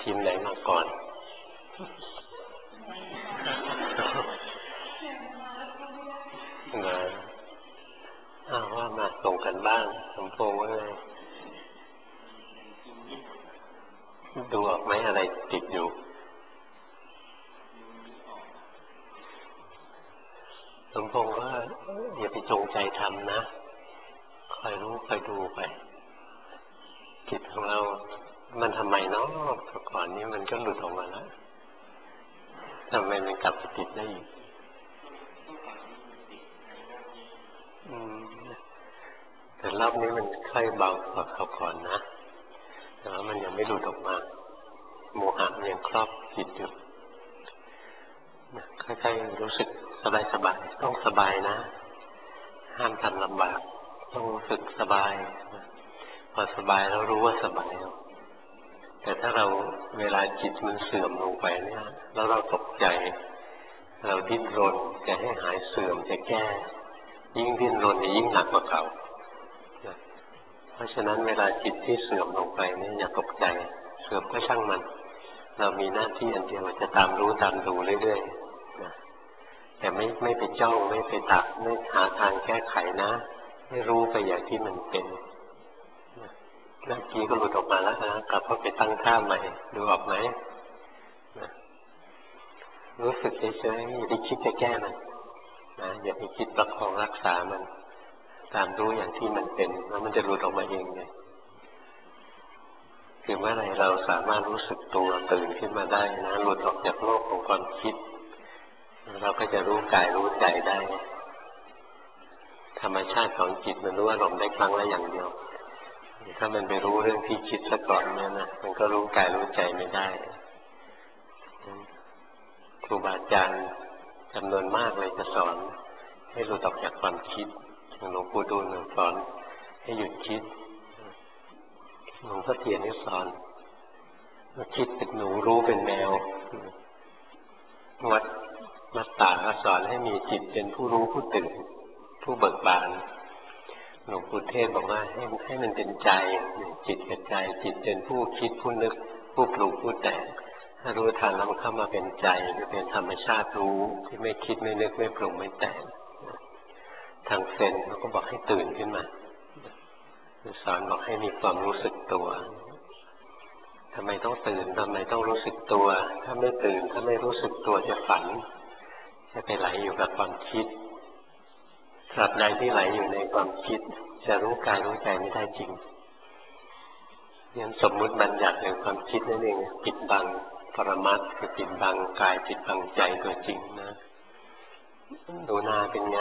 ทีมไหนมาก่อนนะว่ามาส่งกันบ้างสมพงษ์ว่าไงดูออกไหมอะไรติดอยู่สมพงษ์ว่าอย่าไปจงใจทำนะคอยรู้คอยดูไปจิตของเรามันทำไมเนาะก่อนนี้มันก็หลุดออกมาแล้วทำไมมันกลับไปติดได้อีกแต่รอบนี้มันค่อยเบากว่าเขาก่อนนะแต่ว่ามันยังไม่หลุดออกมาโมหะมันยังครอบจิตอยู่ค่อยๆรู้สึกสบายๆต้องสบายนะห้ามทำลำบากต้องรู้สึกสบายพอสบายแล้วรู้ว่าสบายแต่ถ้าเราเวลาจิตมันเสื่อมลงไปเนี่ยแล้วเราตกใจเราดิ้นรนจะให้หายเสื่อมจะแก้ยิ่งดิ้นรนยิ่งหนักกว่าเก่าเพราะฉะนั้นเวลาจิตที่เสื่อมลงไปเนี่ยอย่าตกใจเสื่อมก็ช่างมันเรามีหน้าที่อันเดียวจะตามรู้ตามดูเรื่อยๆแต่ไม่ไปจ้องไม่ไปตักไม่หาทางแก้ไขนะให้รู้ไปอย่างที่มันเป็นเมื่อกี้ก็หลุดออกมาแล้วนะกลับเข้าไปตั้งท่าใหม่ดูออกไหมรู้สึกเฉยๆอย่าไปคิดจะแก้มันนะอย่าไปคิดประคองรักษามันตามรู้อย่างที่มันเป็นแล้วมันจะหลุดออกมาเองเลยคือเมื่อไรเราสามารถรู้สึกตัวตื่นขึ้นมาได้นะหลุดออกจากโลกของความคิดเราก็จะรู้กายรู้ใจได้ธรรมชาติของจิตมันรู้อารมณ์ได้ครั้งละอย่างเดียวถ้ามันไปรู้เรื่องที่คิดซะก่อนเนี่ยนะมันก็รู้กายรู้ใจไม่ได้ครูบาอาจารย์จำนวนมากเลยจะสอนให้หลุดออกจากความคิดหลวงปู่ดูลสอนให้หยุดคิดหลวงพ่อเทียนนี่สอนว่าคิดเป็นหนูรู้เป็นแมววัดมัตตาสอนให้มีจิตเป็นผู้รู้ผู้ตื่นผู้เบิกบานหลวงปู่เทศบอกว่าให้มันเป็นใจจิตกับใจจิตเป็นผู้คิดผู้นึกผู้ปรุงผู้แต่งถ้ารู้ทันแล้วมันเข้ามาเป็นใจเป็นธรรมชาติรู้ที่ไม่คิดไม่นึกไม่ปรุงไม่แต่งทางเซนเขาก็บอกให้ตื่นขึ้นมาสอนบอกให้มีความรู้สึกตัวทำไมต้องตื่นทำไมต้องรู้สึกตัวถ้าไม่ตื่นถ้าไม่รู้สึกตัวจะฝันจะไปไหลอยู่กับความคิดตราบใดที่ไหลอยู่ในความคิดจะรู้กายรู้ใจไม่ได้จริงงั้นสมมุติบัญญัติในความคิดนั่นเองปิดบังปรมัตถ์คือปิดบังกายปิดบังใจตัวจริงนะดูหน้าเป็นไง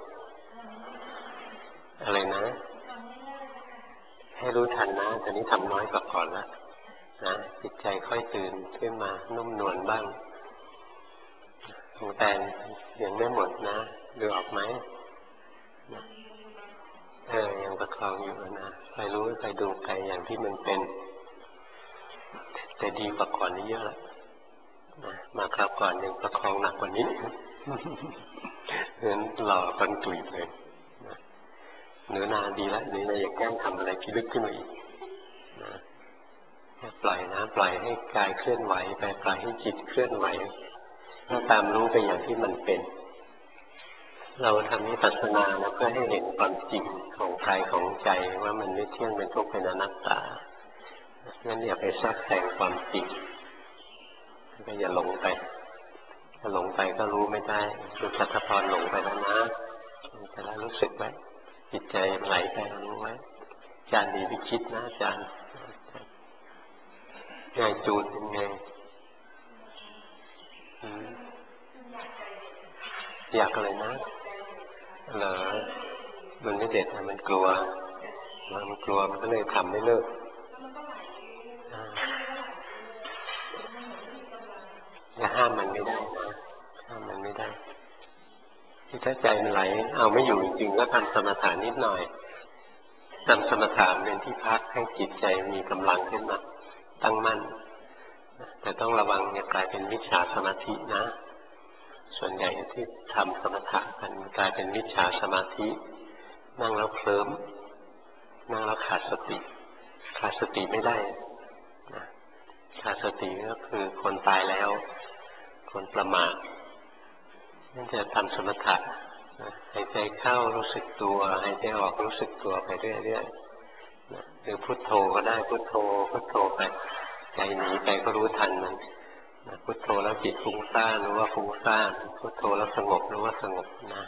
อะไรนะให้รู้ทันนะตอนนี้ทำน้อยกว่าก่อนแล้วนะจิตใจค่อยตื่นขึ้นมานุ่มนวลบ้างของแตนยังไม่หมดนะดูออกไหมยังประคองอยู่นะไปรู้ไปดูไปอย่างที่มันเป็นแต่ดีกว่าก่อนนี้เยอะแล้วนะมาคราวก่อนยังประคองหนักกว่านี้งั้นหล่อคนตุ๋ยเลยเนื้อนาดีแล้วนี่นะอย่าแกล้งทำอะไรที่ลึกขึ้นมาอีกนะปล่อยนะปล่อยให้กายเคลื่อนไหวไปปล่อยให้จิตเคลื่อนไหวแล้วตามรู้ไปอย่างที่มันเป็นเราทำวิปัสสนานะเพื่อให้เห็นความจริงของกายของใจว่ามันไม่เที่ยงเป็นทุกข์เป็นอนัตตางั้นอย่าไปแทรกแซงความจริงก็อย่าหลงไปถ้าหลงไปก็รู้ไม่ได้คือสัทธพรหลงไปแล้วนะแต่ละรู้สึกไว้จิตใจไหลไปรู้ไว้อาจารย์ดีวิคิดนะอาจารย์ไงจูนเป็นไงอยากอะไรนะเหรอมันไม่เด็ดมันกลัวมันกลัวมันก็เลยทำไม่เลิกอย่าห้ามมันไม่ได้นะห้ามมันไม่ได้ที่ถ้าใจมันไหลเอาไม่อยู่จริงๆก็ทำสมถะนิดหน่อยทำสมถะเป็นที่พักให้จิตใจมีกำลังขึ้นมาตั้งมั่นแต่ต้องระวังอย่ากลายเป็นมิจฉาสมาธินะส่วนใหญ่ที่ทำสมถะกันกลายเป็นมิจฉาสมาธินั่งแล้วเคลิ้มนั่งแล้วขาดสติไม่ได้นะขาดสติก็คือคนตายแล้วคนประมาทนั่นจะทำสมถะหายใจเข้ารู้สึกตัวหายใจออกรู้สึกตัวไปเรื่อยๆหรือพุทโธก็ได้พุทโธพุทโธไปใจหนีไปก็รู้ทันมันพุทโธแล้วจิตฟุ้งซ่านรู้ว่าฟุ้งซ่านพุทโธแล้วสงบรู้ว่าสงบนะ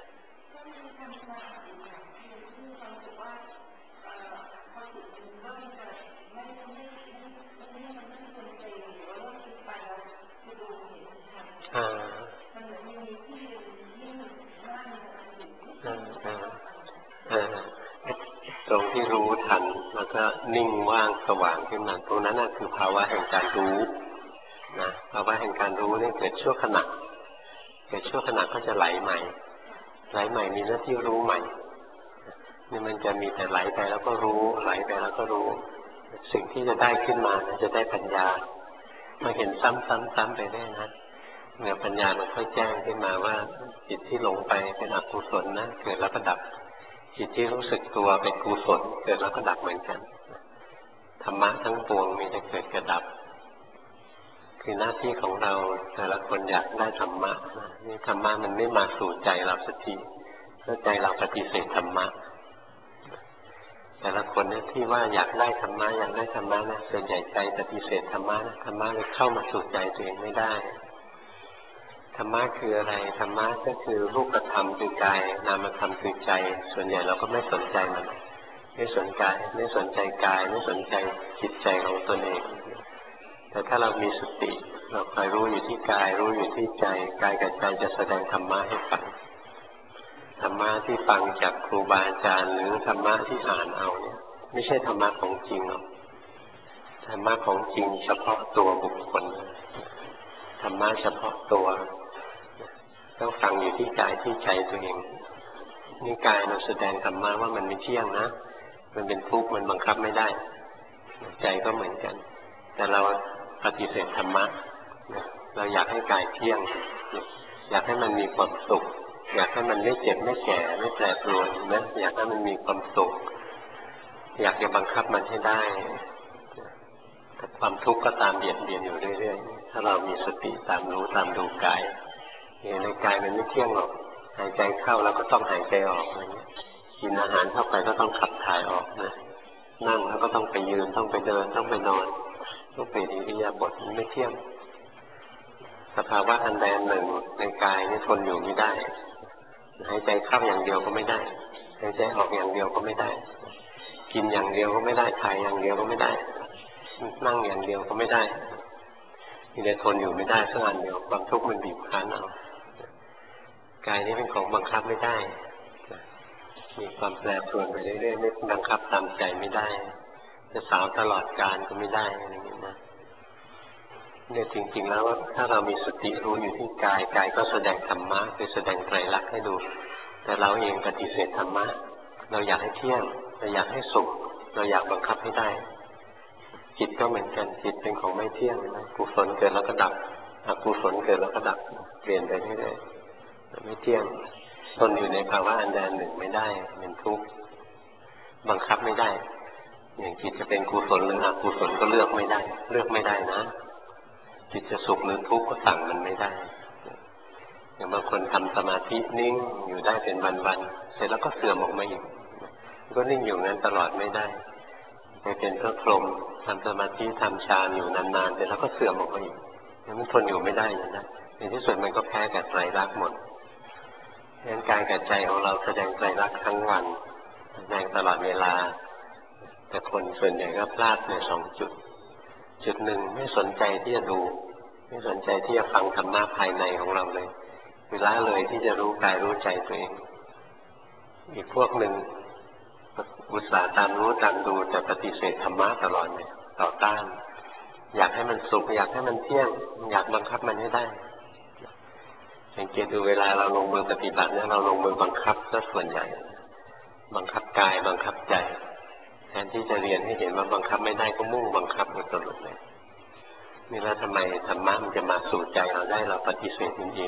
ตรงที่รู้ทันแล้วก็นิ่งว่างสว่างขึ้นมาตรงนั้นคือภาวะแห่งการรู้นะภาวะแห่งการรู้นี่เกิดชั่วขณะเกิดชั่วขณะก็จะไหลใหม่ไหลใหม่มีหน้าที่รู้ใหม่นี่มันจะมีแต่ไหลไปแล้วก็รู้ไหลไปแล้วก็รู้สิ่งที่จะได้ขึ้นมาจะได้ปัญญามาเห็นซ้ำๆไปได้นะเมื่อปัญญามันค่อยแจ้งขึ้นมาว่าจิตที่หลงไปเป็นอกุศลนะเกิดแล้วก็ดับจิตที่รู้สึกตัวเป็นกุศลเกิดแล้วก็ดับเหมือนกันธรรมะทั้งปวงมีแต่เกิดกับดับคือหน้าที่ของเราแต่ละคนอยากได้ธรรมะนี่ธรรมะมันไม่มาสู่ใจเราสักทีเพราะใจเราปฏิเสธธรรมะแต่ละคนเนี่ยที่ว่าอยากได้ธรรมะอยากได้ธรรมะนะส่วนใหญ่ใจปฏิเสธธรรมะนะธรรมะเลยเข้ามาสู่ใจตัวเองไม่ได้ธรรมะคืออะไรธรรมะก็คือรูปธรรมคือกายนามธรรมคือใจส่วนใหญ่เราก็ไม่สนใจมันไม่สนใจไม่สนใจกายไม่สนใจจิตใจของตนเองแต่ถ้าเรามีสติเราคอยรู้อยู่ที่กายรู้อยู่ที่ใจกายกับใจจะแสดงธรรมะให้ฟังธรรมะที่ฟังจากครูบาอาจารย์หรือธรรมะที่อ่านเอาเนี่ยไม่ใช่ธรรมะของจริงหรอกธรรมะของจริงเฉพาะตัวบุคคลธรรมะเฉพาะตัวต้องฟังอยู่ที่กายที่ใจตัวเองนี่กายเราแสดงธรรมะว่ามันไม่เที่ยงนะมันเป็นทุกข์มันบังคับไม่ได้ใจก็เหมือนกันแต่เราปฏิเสธธรรมะเราอยากให้กายเที่ยงอยากให้มันมีความสุขอยากให้มันไม่เจ็บไม่แก่ไม่แปรปรวนนะอยากให้มันมีความสุขอยากจะบังคับมันให้ได้แต่ความทุกข์ก็ตามเบียดเบียนอยู่เรื่อยๆถ้าเรามีสติตามรู้ตามดูกายในกายมันไม่เที่ยงหรอกหายใจเข้าแล้วก็ต้องหายใจออกอะไรเงี้ยกินอาหารเข้าไปก็ต้องขับถ่ายออกนะนั่งแล้วก็ต้องไปยืนต้องไปเดินต้องไปนอนต้องเป็นอิริยาบถมันไม่เที่ยงสภาวะอันใดอันหนึ่งในกายนี่ทนอยู่ไม่ได้หายใจเข้าอย่างเดียวก็ไม่ได้หายใจออกอย่างเดียวก็ไม่ได้กินอย่างเดียวก็ไม่ได้ถ่ายอย่างเดียวก็ไม่ได้นั่งอย่างเดียวก็ไม่ได้มีแต่ทนอยู่ไม่ได้สักอันเดียวความทุกข์มันบีบคั้นเอากายนี้เป็นของบังคับไม่ได้มีความแปรปรวนไปเรื่อยๆไม่บังคับตามใจไม่ได้จะสาวตลอดกาลก็ไม่ได้อะไรอย่างนี้นะเนี่ยจริงๆแล้วถ้าเรามีสติรู้อยู่ที่กายกายก็แสดงธรรมะคือแสดงไตรลักษณ์ให้ดูแต่เราเองปฏิเสธธรรมะเราอยากให้เที่ยงเราอยากให้สุขเราอยากบังคับให้ได้จิตก็เหมือนกันจิตเป็นของไม่เที่ยงนะกุศลเกิดแล้วก็ดับอกุศลเกิดแล้วก็ดับเปลี่ยนไปเรื่อยๆไม่เที่ยงทนอยู่ในภาวะอันใดอันหนึ่งไม่ได้เป็นทุกข์บังคับไม่ได้อย่างจิตจะเป็นกุศลหรืออกุศลก็เลือกไม่ได้เลือกไม่ได้นะจิตจะสุขหรือทุกข์ก็สั่งมันไม่ได้อย่างบางคนทำสมาธินิ่งอยู่ได้เป็นวันๆเสร็จแล้วก็เสื่อมออกมาอีกก็นิ่งอยู่นั้นตลอดไม่ได้ไปเป็นพระพรหมทำสมาธิทำฌานอยู่นานๆเสร็จแล้วก็เสื่อมออกมาอีกมันทนอยู่ไม่ได้นะในที่สุดมันก็แพ้กับไตรลักษณ์หมดดังนั้นกายกับใจของเราแสดงไตรลักษณ์ทั้งวันแสดงตลอดเวลาแต่คนส่วนใหญ่ก็พลาดใน2 จุดจุดหนึ่งไม่สนใจที่จะดูไม่สนใจที่จะฟังธรรมะภายในของเราเลยเวลาเลยที่จะรู้กายรู้ใจตัวเองอีกพวกหนึ่งอุตส่าห์ตามรู้ตามดูแต่ปฏิเสธธรรมะตลอดเลยต่อต้านอยากให้มันสุขอยากให้มันเที่ยงอยากบังคับมันให้ได้สังเกตดูเวลาเราลงมือปฏิบัติเนี่ยเราลงมือบังคับซะส่วนใหญ่บังคับกายบังคับใจแทนที่จะเรียนให้เห็นว่าบังคับไม่ได้ก็มุ่งบังคับอยู่ตลอดเลยนี่แล้วทำไมธรรมะมันจะมาสู่ใจเราได้เราปฏิเสธจริง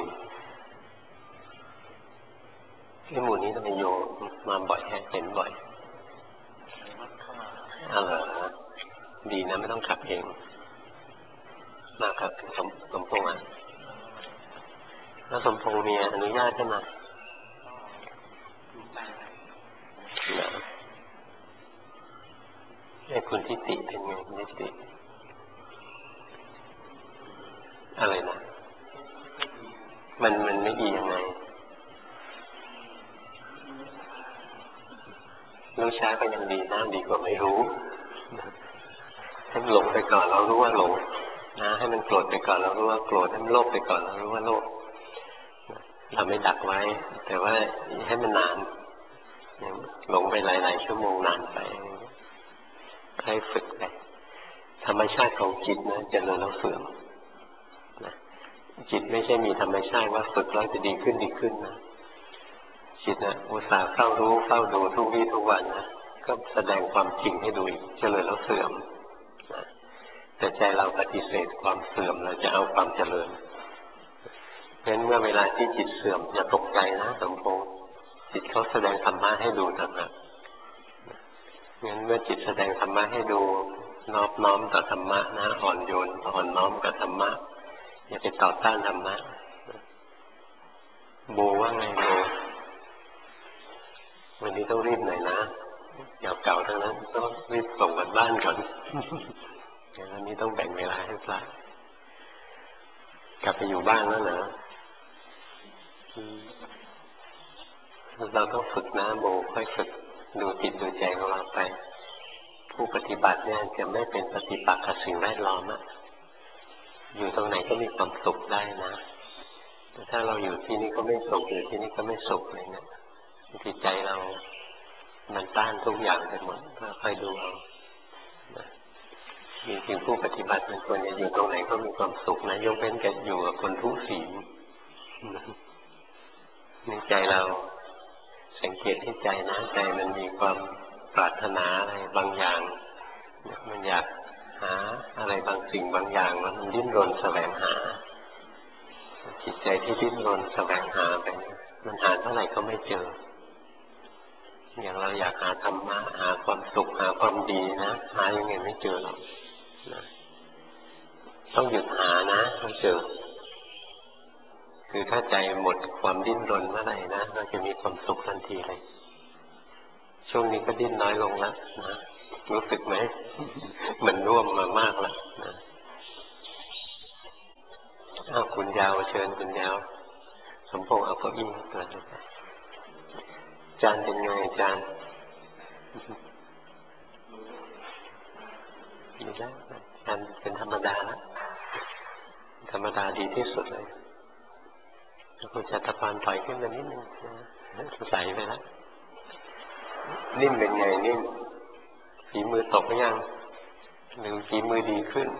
ๆที่หมู่นี้ทำไมโยมาบ่อยเห็นบ่อยดีนะไม่ต้องขับเองนะครับสมพงษ์แล้วสมพงษ์มีอนุญาตใช่ไหมไอ้คุณทิติเป็นไงนิติอะไรนะมันไม่ดียังไงรู้ช้าก็ยังดีนะดีกว่าไม่รู้ให้มันหลงไปก่อนเรารู้ว่าหลงนะให้มันโกรธไปก่อนเรารู้ว่าโกรธให้มันโลภไปก่อนเรารู้ว่าโลภเราไม่ดักไว้แต่ว่าให้มันนานหลงไปหลายๆชั่วโมงนานไปให้ฝึกไปธรรมชาติของจิตนะเจริญแล้วเสื่อมนะจิตไม่ใช่มีธรรมชาติว่าฝึกแล้วจะดีขึ้นนะจิตนะอุตส่าห์เฝ้ารู้เฝ้าดูทุกวี่ทุกวันนะก็แสดงความจริงให้ดูอีกเจริญแล้วเสื่อมนะแต่ใจเราปฏิเสธความเสื่อมเราจะเอาความเจริญเพราะฉะนั้นเมื่อเวลาที่จิตเสื่อมอย่าตกใจนะสมพงษ์จิตเขาแสดงธรรมะให้ดูต่างหากงั้นเมื่อจิตแสดงธรรมะให้ดูนอบน้อมต่อธรรมะนะอ่อนโยนอ่อนน้อมกับธรรมะอย่าไปต่อต้านธรรมะโบว่าไงโบวันนี้ต้องรีบหน่อยนะเก่าๆทั้งนั้นต้องรีบส่งกันบ้านก่อนวันนี้ต้องแบ่งเวลาให้พระกลับไปอยู่บ้านแล้วเหรอเราต้องฝึกนะโบค่อยฝึกดูจิตดูใจของเราไปผู้ปฏิบัติเนี่ยจะไม่เป็นปฏิปักษ์กับสิ่งแวดล้อมอะอยู่ตรงไหนก็มีความสุขได้นะแต่ถ้าเราอยู่ที่นี่ก็ไม่สุขอยู่ที่นี่ก็ไม่สุขอะไรเงี้ยจิตใจเรามันต้านทุกอย่างไปหมดก็ค่อยดูเอาจริงๆผู้ปฏิบัติมันควรจะอยู่ตรงไหนก็มีความสุขนะยกเว้นจะอยู่กับคนทุศีลในใจเราสังเกตที่ใจนะใจมันมีความปรารถนาอะไรบางอย่างมันอยากหาอะไรบางสิ่งบางอย่างแล้วมันดิ้นรนแสวงหาจิตใจที่ดิ้นรนแสวงหาไปมันหาเท่าไหร่ก็ไม่เจออย่างเราอยากหาธรรมะหาความสุขหาความดีนะหายังไงไม่เจอหรอกต้องหยุดหานะต้องเจอคือถ้าใจหมดความดิ้นรนเมื่อไหร่นะเราจะมีความสุขทันทีเลยช่วงนี้ก็ดิ้นน้อยลงแล้วนะรู้สึกไหมมันร่วมมามากแล้วนะคุณยาวเชิญคุณยาวสมพงษ์เอาเก้าอี้ตัวนี้ไปจานเป็นไงจานดีแล้วจานเป็นธรรมดาแล้วธรรมดาดีที่สุดเลยคุณจัตพรถอยขึ้นมานิดนึงใส่ไปแล้วนิ่มเป็นไงนิ่มฝีมือตกหรือยังหรือฝีมือดีขึ้น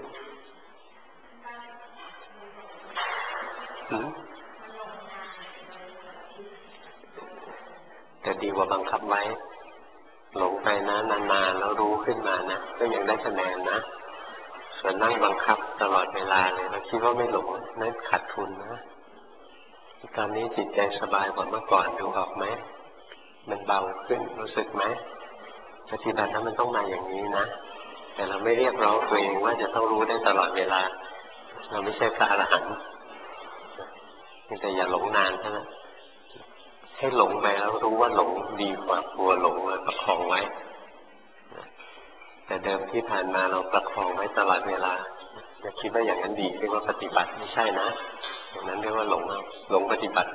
แต่ดีกว่าบังคับไว้หลงไปนะนานๆแล้วรู้ขึ้นมานะก็ยังได้คะแนนนะส่วนนั่งบังคับตลอดเวลาเลยเราคิดว่าไม่หลงนั่นขาดทุนนะตอนนี้จิตใจสบายกว่าเมื่อก่อนดูออกไหมมันเบาขึ้นรู้สึกไหมปฏิบัติแล้วมันต้องมาอย่างนี้นะแต่เราไม่เรียกร้องตัวเองว่าจะต้องรู้ได้ตลอดเวลาเราไม่ใช่พระอรหันต์แต่อย่าหลงนานเท่านั้นให้หลงไปแล้วรู้ว่าหลงดีกว่ากลัวหลงแล้วประคองไว้แต่เดิมที่ผ่านมาเราประคองไว้ตลอดเวลาอย่าคิดว่าอย่างนั้นดีเรียกว่าปฏิบัติไม่ใช่นะอย่างนั้นเรียกว่าหลงปฏิบัติ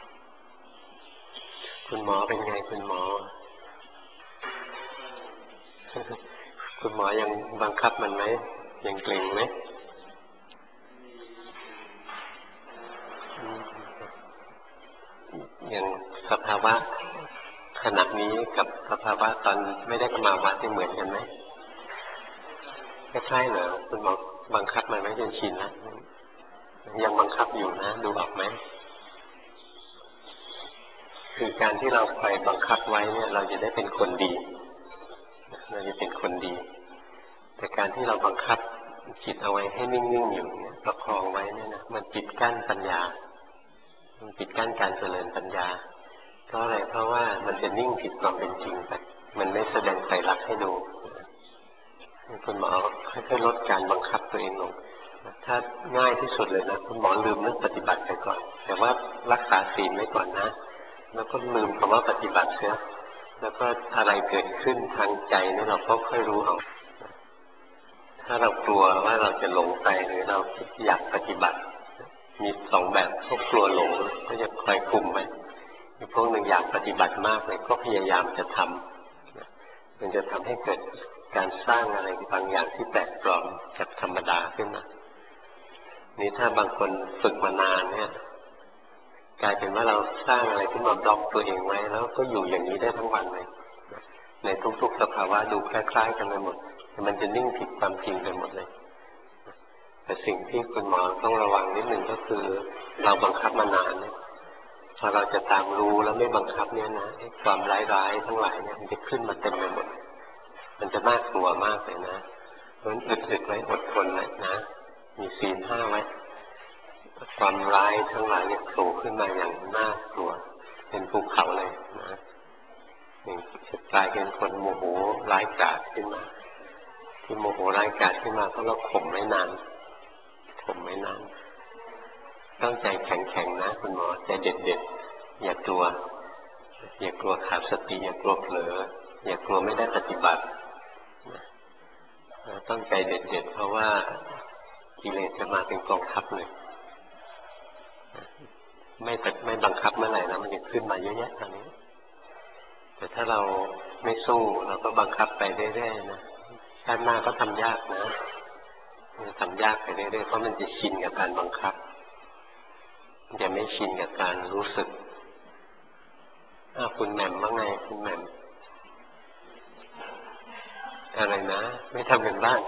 คุณหมอเป็นไงคุณหมอคุณหมอยังบังคับมันไหมยังเกร็งไหมอย่างสภาวะขณะนี้กับสภาวะตอนไม่ได้เข้ามาวัดที่เหมือนกันไหมใช่เหรอคุณหมอบังคับมันไม่จนชินแล้วยังบังคับอยู่นะดูออกไหมคือการที่เราไปบังคับไว้เนี่ยเราจะได้เป็นคนดีเราจะเป็นคนดีแต่การที่เราบังคับจิตเอาไว้ให้นิ่งๆอยู่เนี่ยประคองไว้เนี่ยนะมันปิดกั้นปัญญามันปิดกั้นการเจริญปัญญาเพราะอะไรเพราะว่ามันจะนิ่งผิดความเป็นจริงไปมันไม่แสดงไตรลักษณ์ให้ดูคุณหมอค่อยๆลดการบังคับตัวเองลงถ้าง่ายที่สุดเลยนะคุณหมอลืมเรื่องปฏิบัติไปก่อนแต่ว่ารักษาศีลไว้ก่อนนะแล้วก็ลืมคำว่าปฏิบัติเสียแล้วก็อะไรเกิดขึ้นทางใจนี่เราก็ค่อยรู้เอาถ้าเรากลัวว่าเราจะหลงไปหรือเราอยากปฏิบัติมีสองแบบพวกกลัวหลงก็จะคอยคุมไว้อีกพวกหนึ่งอยากปฏิบัติมากเลยก็พยายามจะทำมันจะทำให้เกิดการสร้างอะไรบางอย่างที่แปลกปลอมจากธรรมดาขึ้นมานี่ถ้าบางคนฝึกมานานเนี่ยกลายเป็นว่าเราสร้างอะไรขึ้นมาบล็อกตัวเองไว้แล้วก็อยู่อย่างนี้ได้ทั้งวันเลยในทุกๆสภาวะดูคล้ายๆกันไปหมดมันจะนิ่งผิดความจริงไปหมดเลยแต่สิ่งที่คุณหมอต้องระวังนิดหนึ่งก็คือเราบังคับมานานเนี่ยพอเราจะตามรู้แล้วไม่บังคับเนี่ยนะความร้ายๆทั้งหลายเนี่ยมันจะขึ้นมาเต็มไปหมดมันจะน่ากลัวมากเลยนะเพราะฉะนั้นอึดๆไว้อดทนไว้นะมีศีล5ไว้ความร้ายทั้งหลายเนี่ยโผล่ขึ้นมาอย่างน่ากลัวเป็นภูเขาเลยนะจะกลายเป็นคนโมโหร้ายกาจขึ้นมาที่โมโหร้ายกาจขึ้นมาเพราะเราข่มไม่นานต้องใจแข็งๆนะคุณหมอใจเด็ดๆอย่ากลัวขาดสติอย่ากลัวเผลออย่ากลัวไม่ได้ปฏิบัติต้องใจเด็ดๆเพราะว่ากิเลสจะมาเป็นกองทัพเลยไม่บังคับเมื่อไหร่นะมันจะขึ้นมาเยอะแยะตอนนี้แต่ถ้าเราไม่สู้เราก็บังคับไปเรื่อยๆนะชาติหน้าก็ทำยากนะทำยากไปเรื่อยๆเพราะมันจะชินกับการบังคับมันจะไม่ชินกับการรู้สึกคุณแหม่มว่าไงคุณแหม่มอะไรนะไม่ทำเป็นบ้าน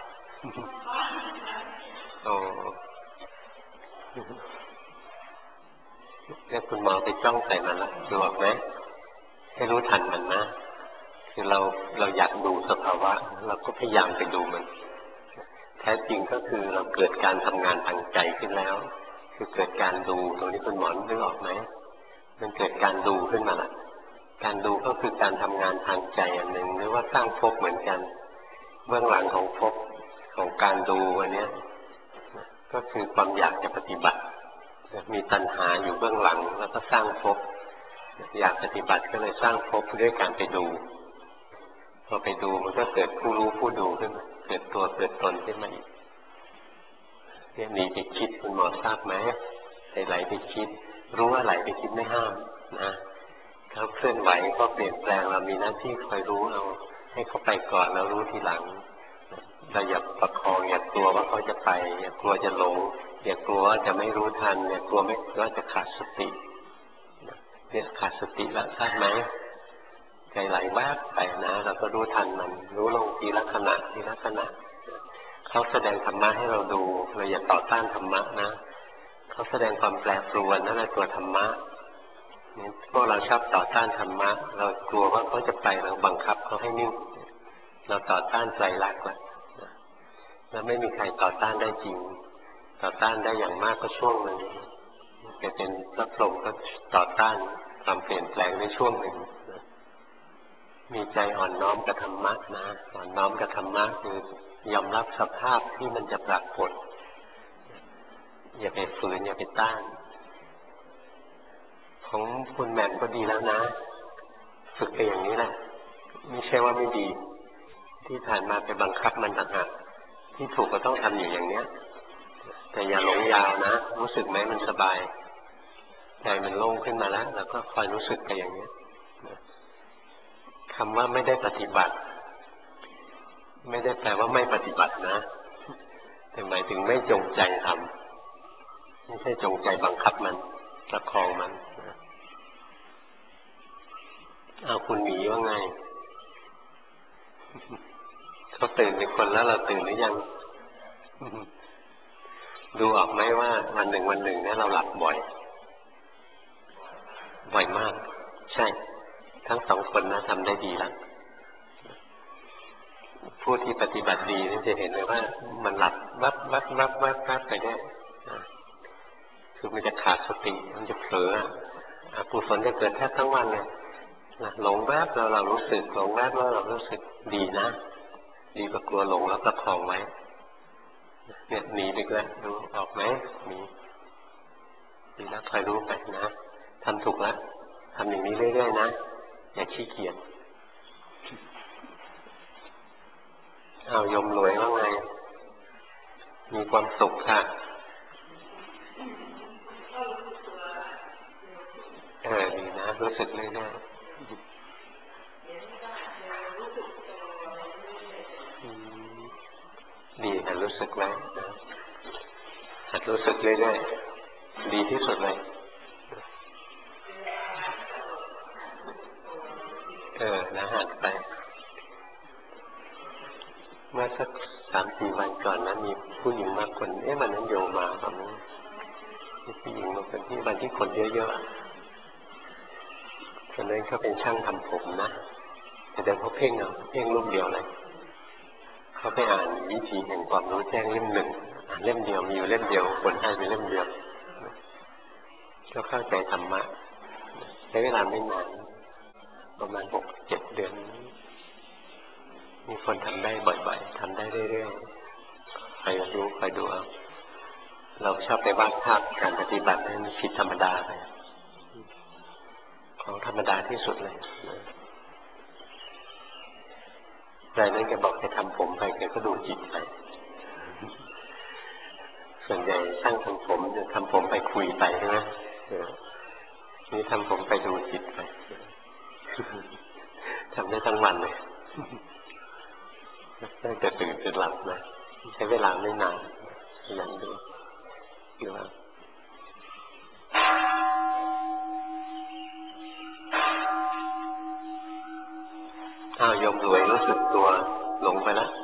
โอ้เนี่ยคุณหมอไปจ้องใส่มันแล้วดูออกไหมให้รู้ทันมันนะคือเราอยากดูสภาวะเราก็พยายามไปดูมันแท้จริงก็คือเราเกิดการทำงานทางใจขึ้นแล้วคือเกิดการดูตรงนี้คุณหมอนึกออกไหมมันเกิดการดูขึ้นมาละการดูก็คือการทำงานทางใจอันหนึ่งหรือว่าสร้างภพเหมือนกันเบื้องหลังของภพของการดูอันนี้ก็คือความอยากจะปฏิบัติมีตัณหาอยู่เบื้องหลังแล้วก็สร้างภพอยากปฏิบัติก็เลยสร้างภพด้วยการไปดูพอไปดูมันก็เกิดผู้รู้ผู้ดูขึ้นมาเกิดตัวเกิดตนขึ้นมาอีกเนี่ยหนีไปคิดคุณหมอทราบไหมไหลไปคิดรู้ว่าไหลไปคิดไม่ห้ามนะเขาเคลื่อนไหวก็เปลี่ยนแปลงเรามีหน้าที่คอยรู้เราให้เขาไปก่อนแล้วรู้ทีหลังเราอย่าประคองอย่ากลัวว่าเขาจะไปอย่ากลัวจะหลงอย่ากลัวว่าจะไม่รู้ทันอย่ากลัวว่าจะขาดสติเนี่ยขาดสติแล้วทราบไหมใจไหลแวบไปนะเราก็รู้ทันมันรู้ลงทีละขณะเขาแสดงธรรมะให้เราดูเราอย่าต่อต้านธรรมะนะเขาแสดงความแปรปรวนนั่นแหละตัวธรรมะพวกเราชอบต่อต้านธรรมะเรากลัวว่าเขาจะไปเราบังคับเขาให้นิ่งเราต่อต้านไตรลักษณ์แล้วไม่มีใครต่อต้านได้จริงต่อต้านได้อย่างมากก็ช่วงหนึ่งจะเป็นพระพรหมก็ต่อต้านความเปลี่ยนแปลงในช่วงหนึ่งมีใจอ่อนน้อมกับธรรมะนะอ่อนน้อมกับธรรมะคือยอมรับสภาพที่มันจะปรากฏอย่าไปฝืนอย่าไปต้านของคุณแหม่มก็ดีแล้วนะฝึกไปอย่างนี้แหละไม่ใช่ว่าไม่ดีที่ผ่านมาไปบังคับมันต่างหากที่ถูกก็ต้องทำอยู่อย่างเนี้ยแต่อย่าหลงยาวนะรู้สึกไหมมันสบายใจมันโล่งขึ้นมาแล้วก็คอยรู้สึกไปอย่างนี้คำว่าไม่ได้ปฏิบัติไม่ได้แปลว่าไม่ปฏิบัตินะแต่หมายถึงไม่จงใจทำไม่ใช่จงใจบังคับมันประคองมันเอาคุณหมีว่าไงเขาตื่นเป็นคนแล้วเราตื่นหรือยังดูออกไหมว่าวันหนึ่งเนี่ยเราหลับบ่อยมากใช่ทั้งสองคนนะทำได้ดีแล้วผู้ที่ปฏิบัติดีนี่จะเห็นเลยว่ามันหลับวับไปได้คือมันจะขาดสติมันจะเผลออกุศลจะเกิดแทบทั้งวันเลยหลงแวบแล้วเรารู้สึกหลงแวบแล้วเรารู้สึกดีนะดีกว่ากลัวหลงแล้วประคองไว้เนี่ยหนีไปแล้วรู้ออกไหมหนีดีแล้วคอยรู้ไปนะทำถูกแล้วทำอย่างนี้เรื่อยๆนะอย่าขี้เกียจเอายมรวยว่าไงมีความสุขค่ะดีนะรู้สึกเรื่อยๆดีหัดรู้สึกไว้นะหัดรู้สึกเรื่อยๆดีที่สุดเลยนะหัดไปเมื่อสัก3-4 วันก่อนนะมีผู้หญิงมาคนวันนั้นโยมมาตอนนั้นมีผู้หญิงมาเป็นที่วันที่คนเยอะๆคนนั้นเขาเป็นช่างทำผมนะแต่เดินเขาเพ่งรูปเดียวเลยเขาไปอ่านวิธีแห่งความรู้แจ้งเล่มหนึ่งอ่านเล่มเดียวมีอยู่เล่มเดียวคนให้ไปเล่มเดียวก็เข้าใจธรรมะใช้เวลาไม่นานประมาณ6-7 เดือนมีคนทำได้บ่อยๆทำได้เรื่อยๆใครรู้ใครดูเอาเราชอบไปวาดภาพการปฏิบัติให้มันผิดธรรมดาไปของธรรมดาที่สุดเลยรายนั้นแกบอกจะทำผมไปแกก็ดูจิตไปส่วนใหญ่ช่างทำผมจะทำผมไปคุยไปใช่ไหมนี่ทำผมไปดูจิตไปทำได้ทั้งวันเลยตั้งแต่ตื่นจนหลับนะใช้เวลาไม่นานอย่างดูหรือว่าโยมรวยรู้สึกตัวหลงไปแล้ว